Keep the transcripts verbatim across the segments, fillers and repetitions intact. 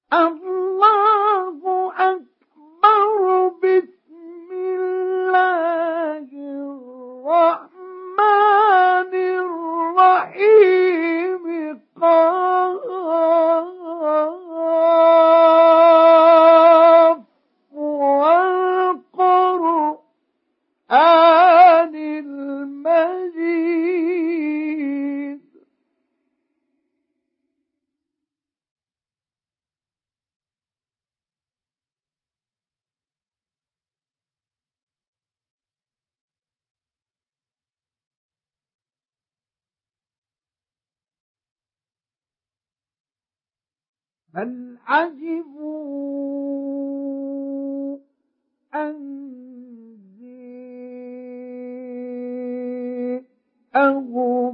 الله أكبر. بسم الله الرحمن الرحيم. قاف والقرآن المجيد. بل عجبوا أن جاءهم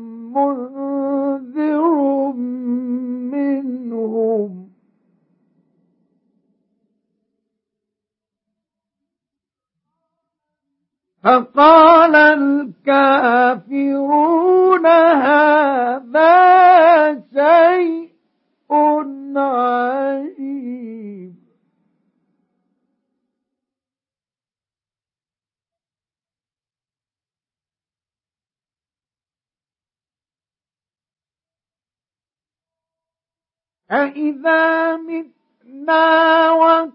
منذر منهم فقال الكافرون هذا شيء عجيب. أإذا متنا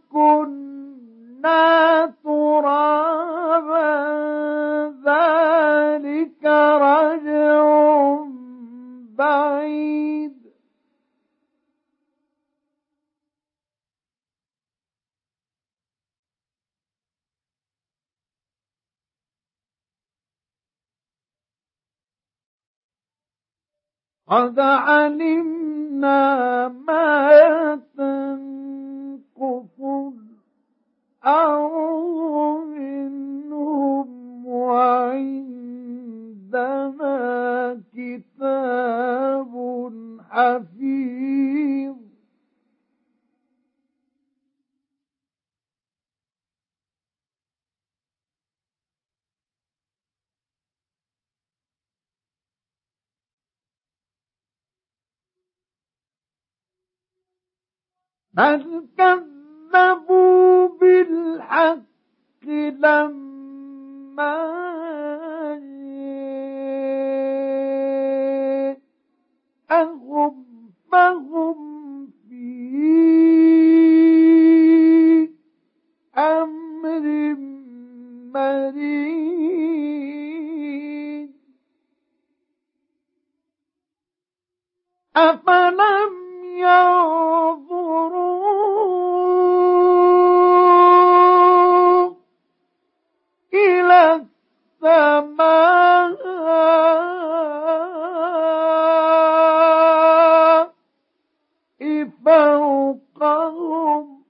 وكنا ترابا ذلك رجع بعيد. قد علمنا ما تنقص الأرض منهم وعندنا كتاب حفيظ. بل كذبوا بالحق لما جاءهم فهم في أمر مريض. أفلم ينظروا إلى السماء فوقهم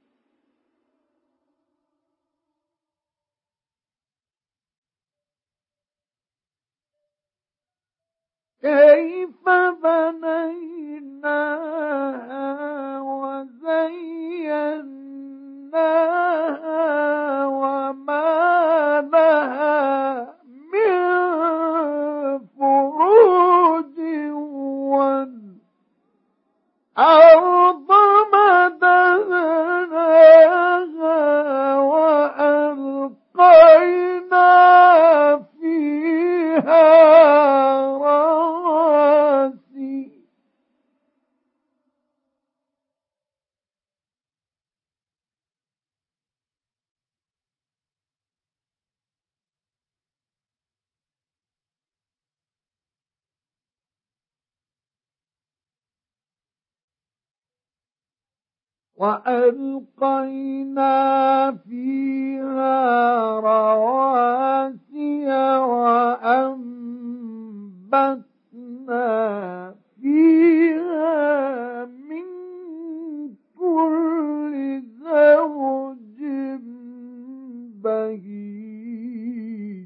كيف بنيناها وزيناها وما لها من فروج والأرض مددناها وألقينا فيها وألقينا فيها رواسي وأنبتنا فيها من كل زوج بهيج.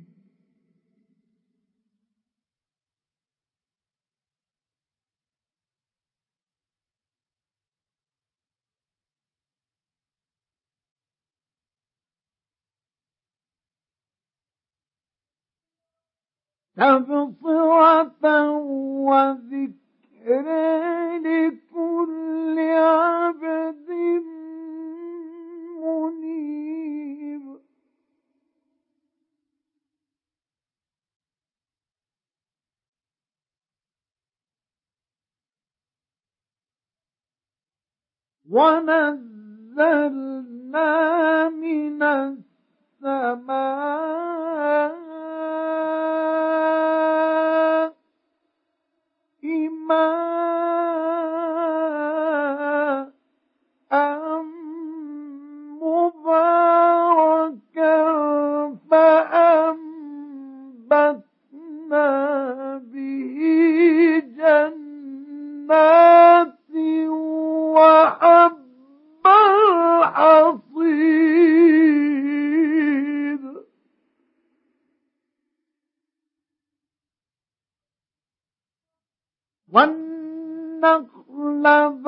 تبصرة وذكر لكل عبد ونزلنا من السماء ماء مباركا فأنبتنا به جنات وحب الحصيد والنخل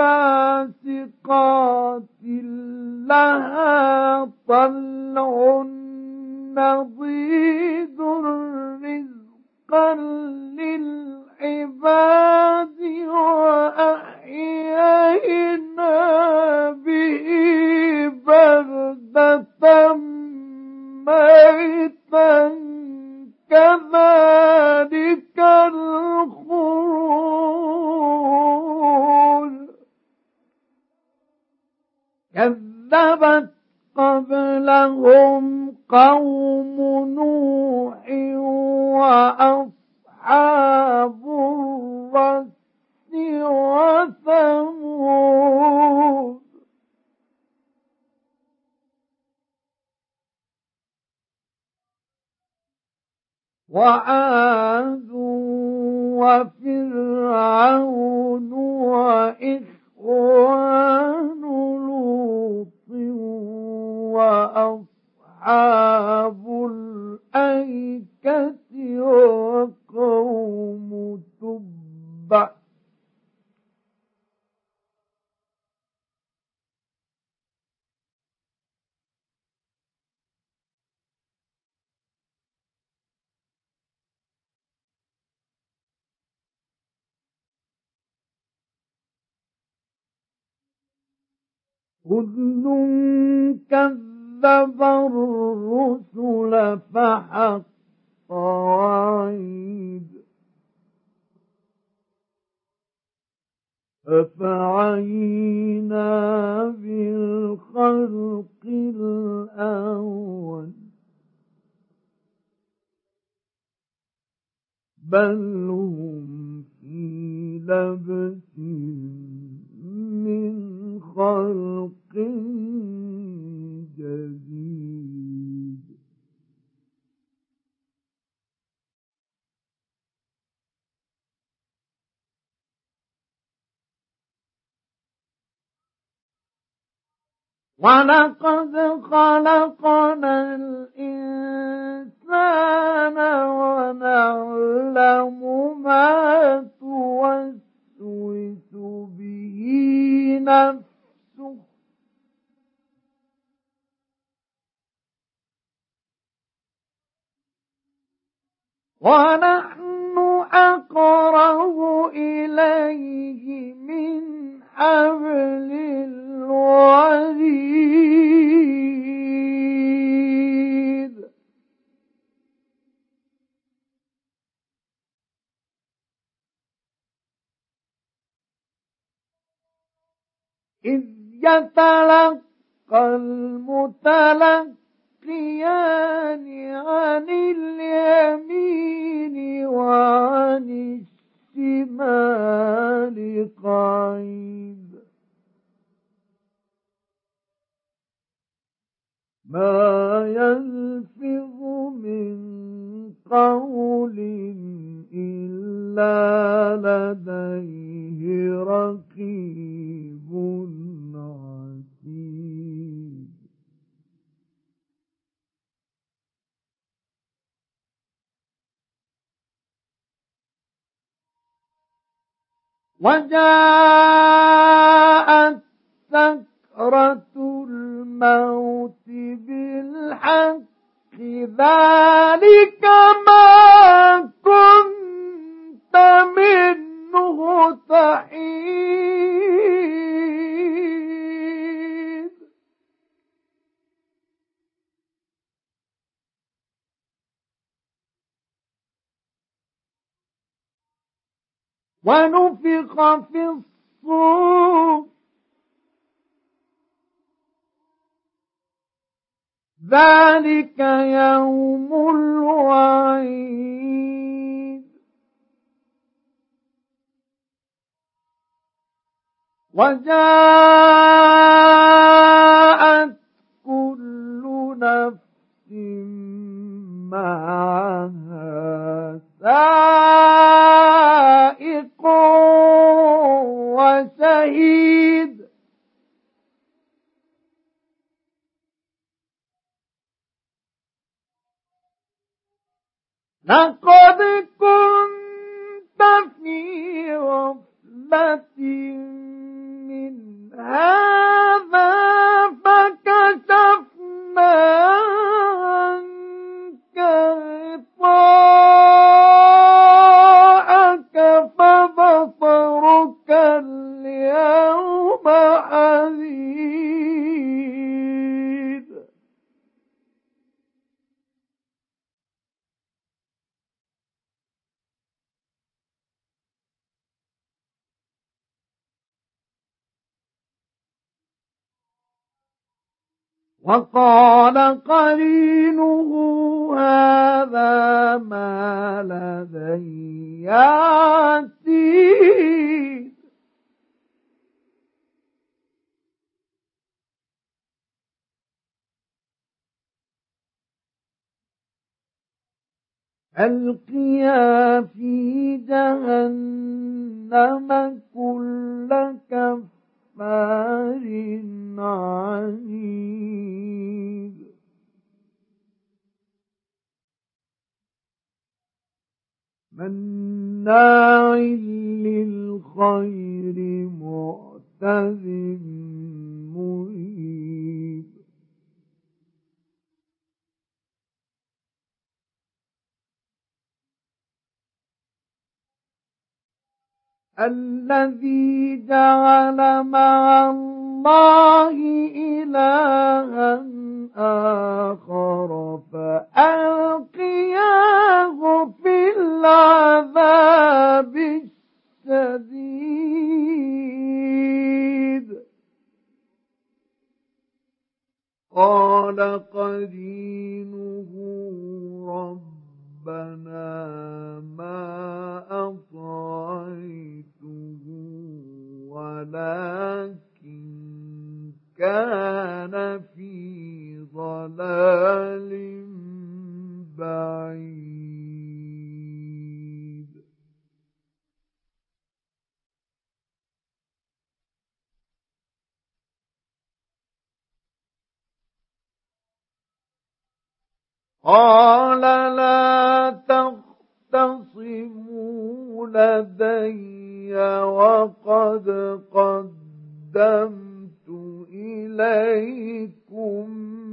باسقات لها طلع نضيد رزقا للعباد وأحيينا به بلدة ميتا كذلك الخروج كذبت قبلهم قوم نوح وأصحاب الرس وثمود وعاد وفرعون وإخوان لوط وأصحاب الأيكة وقوم تبع كل كذب الرسل فحق وعيد أفعينا بالخلق الأول بل هم في لبس من خلق جديد ولقد خلقنا الإنسان ونعلم ما توسوس به نفسه ونحن أقرب إليه من حبل الوريد إذ يتلقى المتلقيان عن اليمين وعن الشمال قعيد ما يلفظ من قول إلا لديه رقيب عتيد وجاءت سكرة الموت بالحق ذلك ما كنت منه تحيد ونفخ في الصور ذلك يوم الوعيد. وجاءت كل نفس معها سائق وشهيد. لقد كنت في غفلة من هذا فكشفنا عنك غطاءك فبصرك اليوم حديد. وقال قرينه هذا ما لدي عتيد. ألقيا في جهنم كل كفار عنيد. مناع للخير معتد مريب. الذي جعل مع الله إلها آخر فألقياه في العذاب الشديد. قال قرينه ربنا ما أطغيته ولكن كان في ضلال بعيد. قال لا تختصموا لدي وقد قدمت إليكم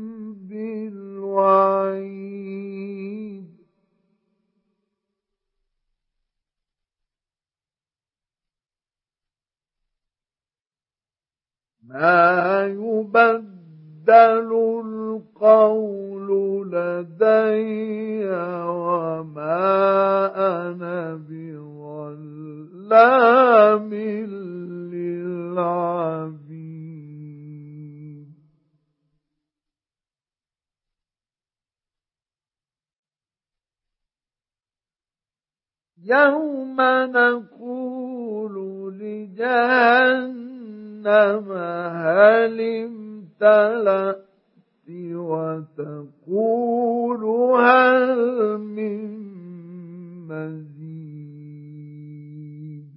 بالوعيد. ما يبدل القول لدي وما أنا بظلام للعبيد. يوم نقول لجهنم هل امتلأت وتقول هل من مزيد.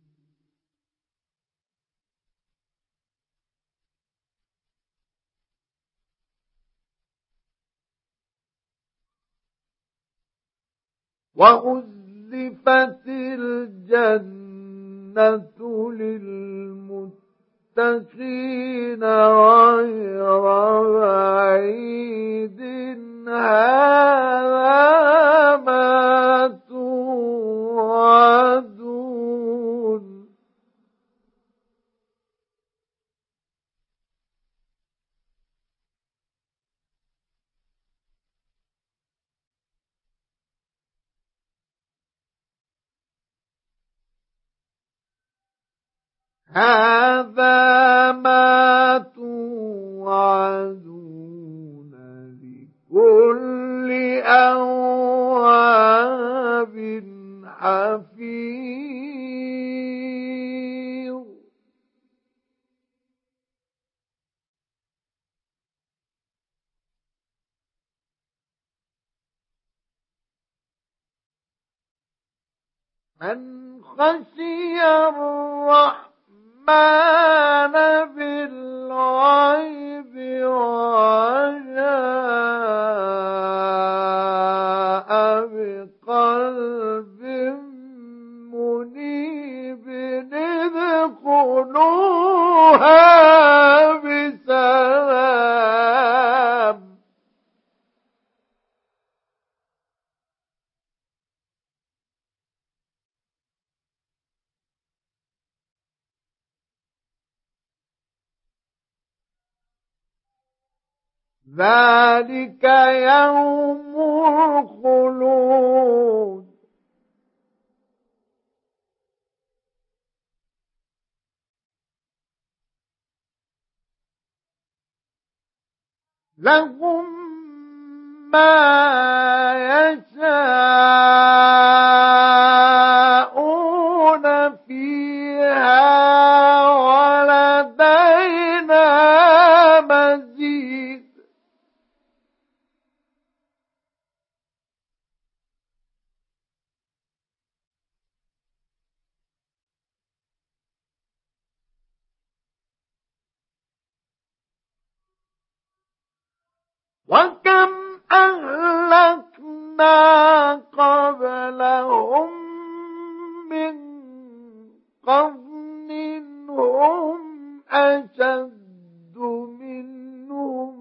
وأزلفت الجنة للمتقين غير بعيد هذا ما توعدون. هذا ما توعدون من خشي الرحمن بالغيب وجاء بقلب منيب ادخلوها بسلام. ذلك يوم الخلود. لهم ما يشاءون فيها ولدينا مزيد. وكم أهلكنا قبلهم من قرن هم أشد منهم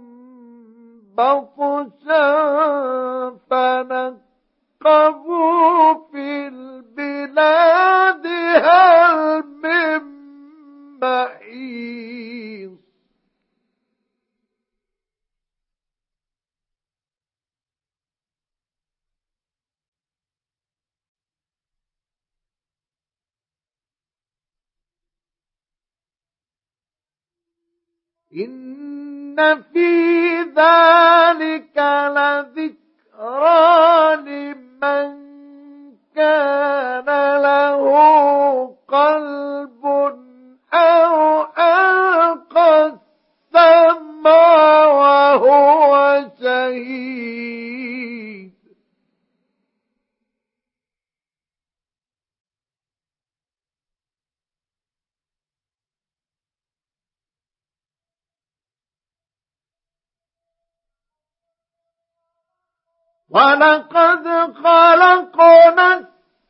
بطشا فنقبوا في البلاد هل من محيص. إن في ذلك لذكرى لمن كان له قلب أو ألقى السمع وهو شهيد. ولقد خلقنا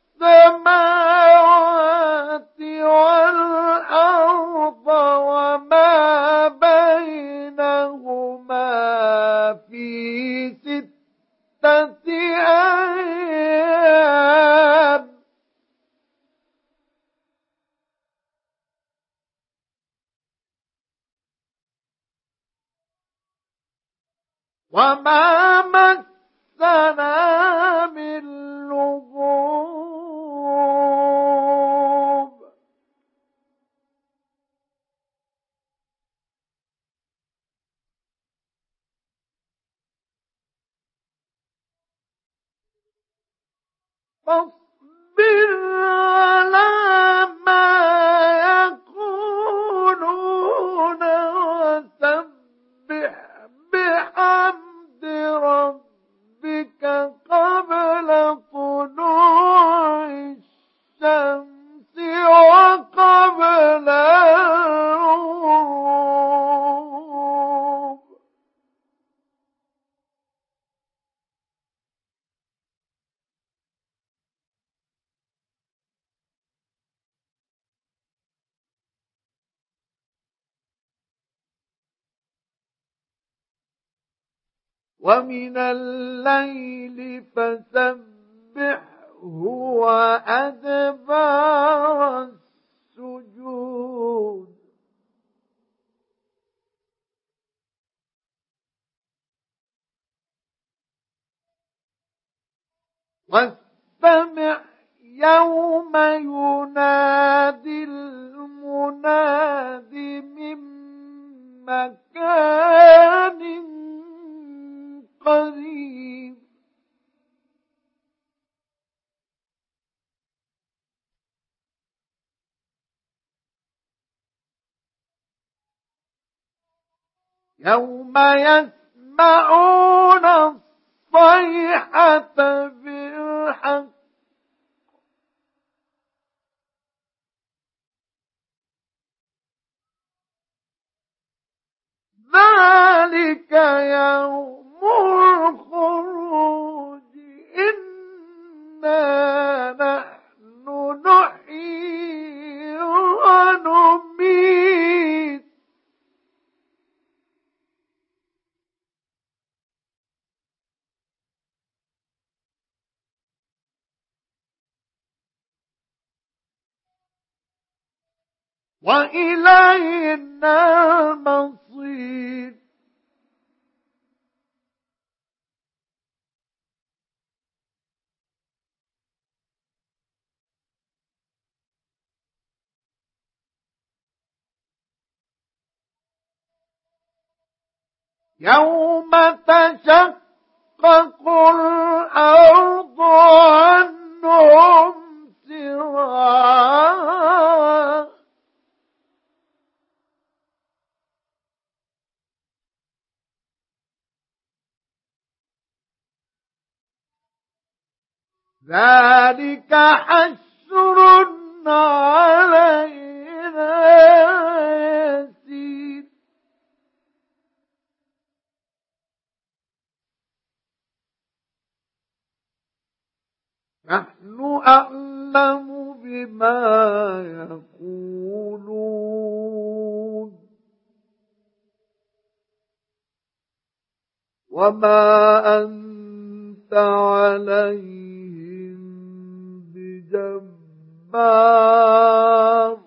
السماوات والأرض وما بينهما في ستة أيام. وما مسنا من لغوب. فاصبر على ما يقولون وسبح بحمد ربك قبل طلوع الشمس وقبل الغروب. ومن الليل فسبحه وأدبار السجود. واستمع يوم ينادي المناد من مكان قريب. يوم يسمعون الصيحة بالحق يوم الخروج إنا نحن نحيي ونميت وإلينا المصير يوم تشقق الأرض عنهم سراعا ذلك حشر علينا يسير نحن أعلم بما يقولون وما أنت عليهم بجبار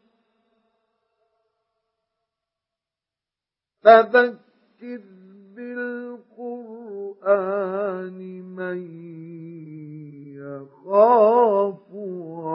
فذكر بالقرآن من يخاف